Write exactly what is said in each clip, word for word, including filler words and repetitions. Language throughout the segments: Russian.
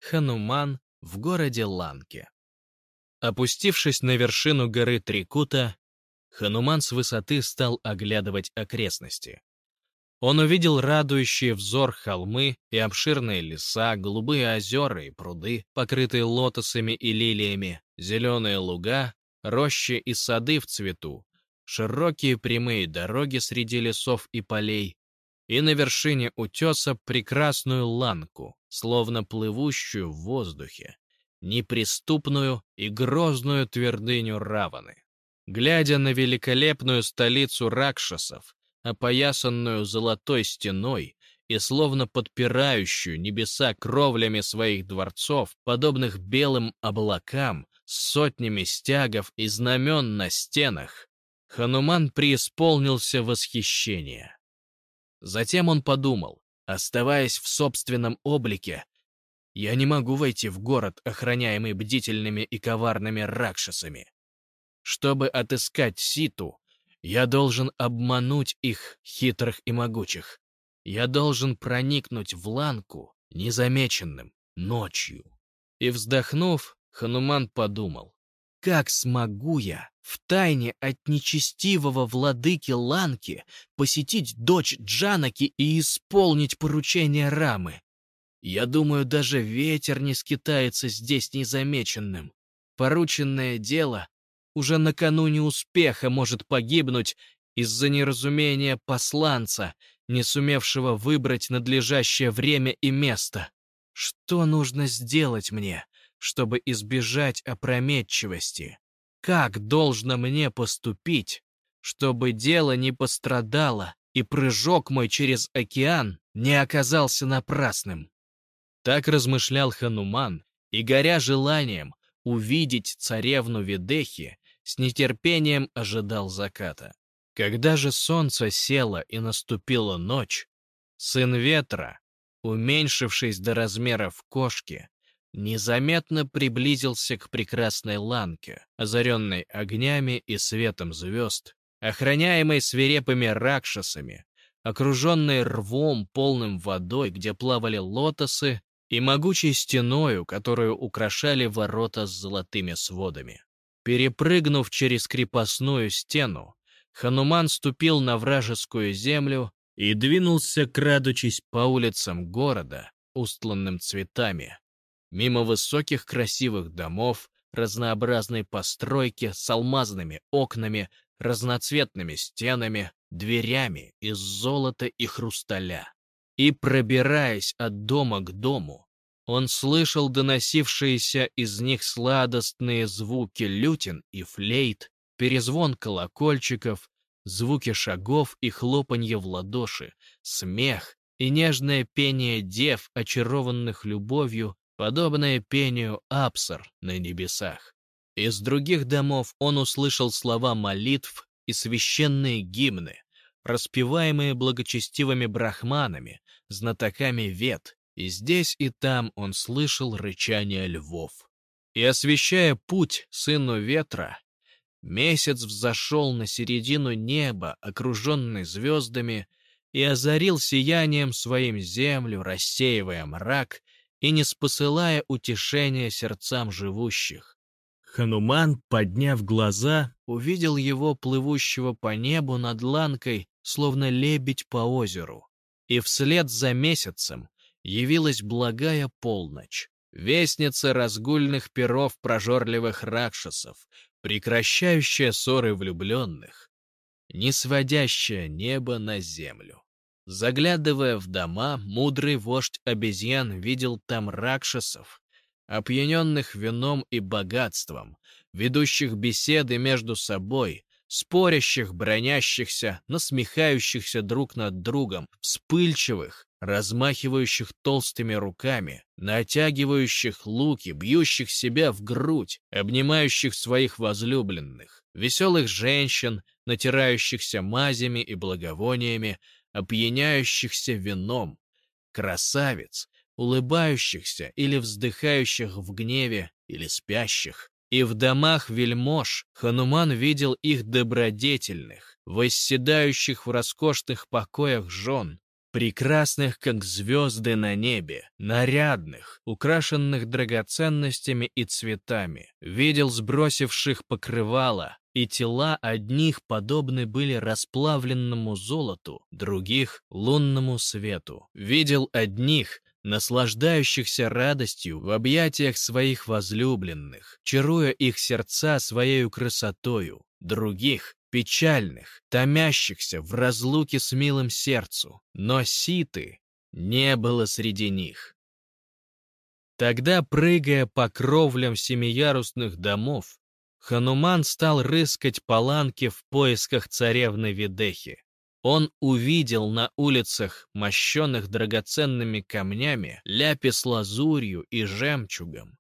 Хануман в городе Ланке. Опустившись на вершину горы Трикута, Хануман с высоты стал оглядывать окрестности. Он увидел радующие взор холмы и обширные леса, голубые озера и пруды, покрытые лотосами и лилиями, зеленые луга, рощи и сады в цвету, широкие прямые дороги среди лесов и полей, и на вершине утеса прекрасную ланку, словно плывущую в воздухе, неприступную и грозную твердыню Раваны. Глядя на великолепную столицу ракшасов, опоясанную золотой стеной и словно подпирающую небеса кровлями своих дворцов, подобных белым облакам, с сотнями стягов и знамен на стенах, Хануман преисполнился восхищения. Затем он подумал, оставаясь в собственном облике, «Я не могу войти в город, охраняемый бдительными и коварными ракшасами. Чтобы отыскать Ситу, я должен обмануть их, хитрых и могучих. Я должен проникнуть в Ланку незамеченным, ночью». И вздохнув, Хануман подумал, «Как смогу я втайне от нечестивого владыки Ланки посетить дочь Джанаки и исполнить поручение Рамы? Я думаю, даже ветер не скитается здесь незамеченным. Порученное дело уже накануне успеха может погибнуть из-за неразумения посланца, не сумевшего выбрать надлежащее время и место. Что нужно сделать мне, чтобы избежать опрометчивости? Как должно мне поступить, чтобы дело не пострадало и прыжок мой через океан не оказался напрасным?» Так размышлял Хануман, и, горя желанием увидеть царевну Видехи, с нетерпением ожидал заката. Когда же солнце село и наступила ночь, сын ветра, уменьшившись до размеров кошки, незаметно приблизился к прекрасной ланке, озаренной огнями и светом звезд, охраняемой свирепыми ракшасами, окруженной рвом, полным водой, где плавали лотосы, и могучей стеною, которую украшали ворота с золотыми сводами. Перепрыгнув через крепостную стену, Хануман ступил на вражескую землю и двинулся, крадучись по улицам города, устланным цветами, мимо высоких красивых домов, разнообразной постройки с алмазными окнами, разноцветными стенами, дверями из золота и хрусталя. И, пробираясь от дома к дому, он слышал доносившиеся из них сладостные звуки лютин и флейт, перезвон колокольчиков, звуки шагов и хлопанье в ладоши, смех и нежное пение дев, очарованных любовью, подобное пению апсар на небесах. Из других домов он услышал слова молитв и священные гимны, распеваемые благочестивыми брахманами, знатоками вед, и здесь и там он слышал рычание львов. И, освещая путь сыну ветра, месяц взошел на середину неба, окруженный звездами, и озарил сиянием своим землю, рассеивая мрак и не спосылая утешения сердцам живущих. Хануман, подняв глаза, увидел его, плывущего по небу над ланкой, словно лебедь по озеру. И вслед за месяцем явилась благая полночь, вестница разгульных перов прожорливых ракшасов, прекращающая ссоры влюбленных, не сводящая небо на землю. Заглядывая в дома, мудрый вождь обезьян видел там ракшасов, опьяненных вином и богатством, ведущих беседы между собой, спорящих, бронящихся, насмехающихся друг над другом, вспыльчивых, размахивающих толстыми руками, натягивающих луки, бьющих себя в грудь, обнимающих своих возлюбленных, веселых женщин, натирающихся мазями и благовониями, опьяняющихся вином, красавиц, улыбающихся или вздыхающих в гневе или спящих. И в домах вельмож Хануман видел их добродетельных, восседающих в роскошных покоях жен, прекрасных, как звезды на небе, нарядных, украшенных драгоценностями и цветами. Видел сбросивших покрывала, и тела одних подобны были расплавленному золоту, других — лунному свету. Видел одних, наслаждающихся радостью в объятиях своих возлюбленных, чаруя их сердца своею красотою, других — печальных, томящихся в разлуке с милым сердцу, но Ситы не было среди них. Тогда, прыгая по кровлям семиярусных домов, Хануман стал рыскать по ланке в поисках царевны Видехи. Он увидел на улицах, мощенных драгоценными камнями, ляпис-лазурью и жемчугом,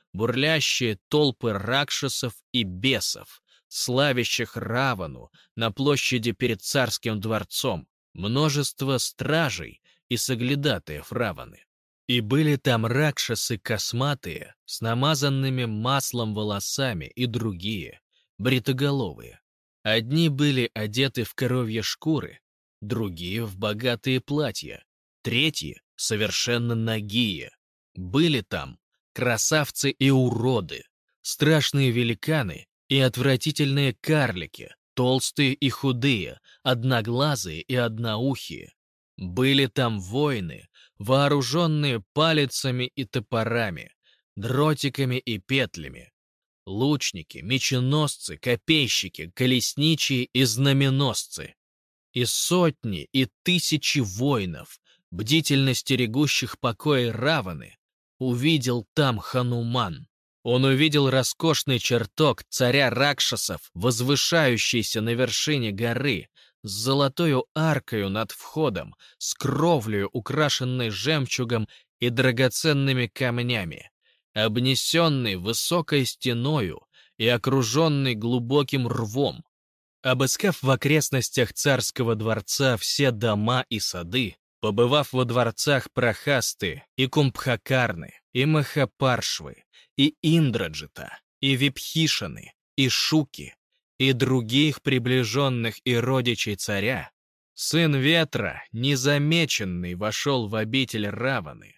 бурлящие толпы ракшасов и бесов, славящих Равану на площади перед царским дворцом, множество стражей и соглядатаев Раваны. И были там ракшасы косматые, с намазанными маслом волосами, и другие, бритоголовые. Одни были одеты в коровье шкуры, другие — в богатые платья, третьи — совершенно нагие. Были там красавцы и уроды, страшные великаны и отвратительные карлики, толстые и худые, одноглазые и одноухие. Были там воины, вооруженные палицами и топорами, дротиками и петлями, лучники, меченосцы, копейщики, колесничие и знаменосцы, и сотни и тысячи воинов, бдительно стерегущих покои Раваны, увидел там Хануман. Он увидел роскошный чертог царя Ракшасов, возвышающийся на вершине горы, с золотою аркою над входом, с кровлею, украшенной жемчугом и драгоценными камнями, обнесенный высокой стеною и окруженный глубоким рвом. Обыскав в окрестностях царского дворца все дома и сады, побывав во дворцах Прахасты и Кумбхакарны, и Махапаршвы, и Индраджита, и Випхишаны, и Шуки, и других приближенных и родичей царя, сын ветра, незамеченный, вошел в обитель Раваны,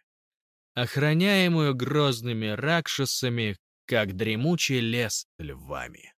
охраняемую грозными ракшасами, как дремучий лес львами.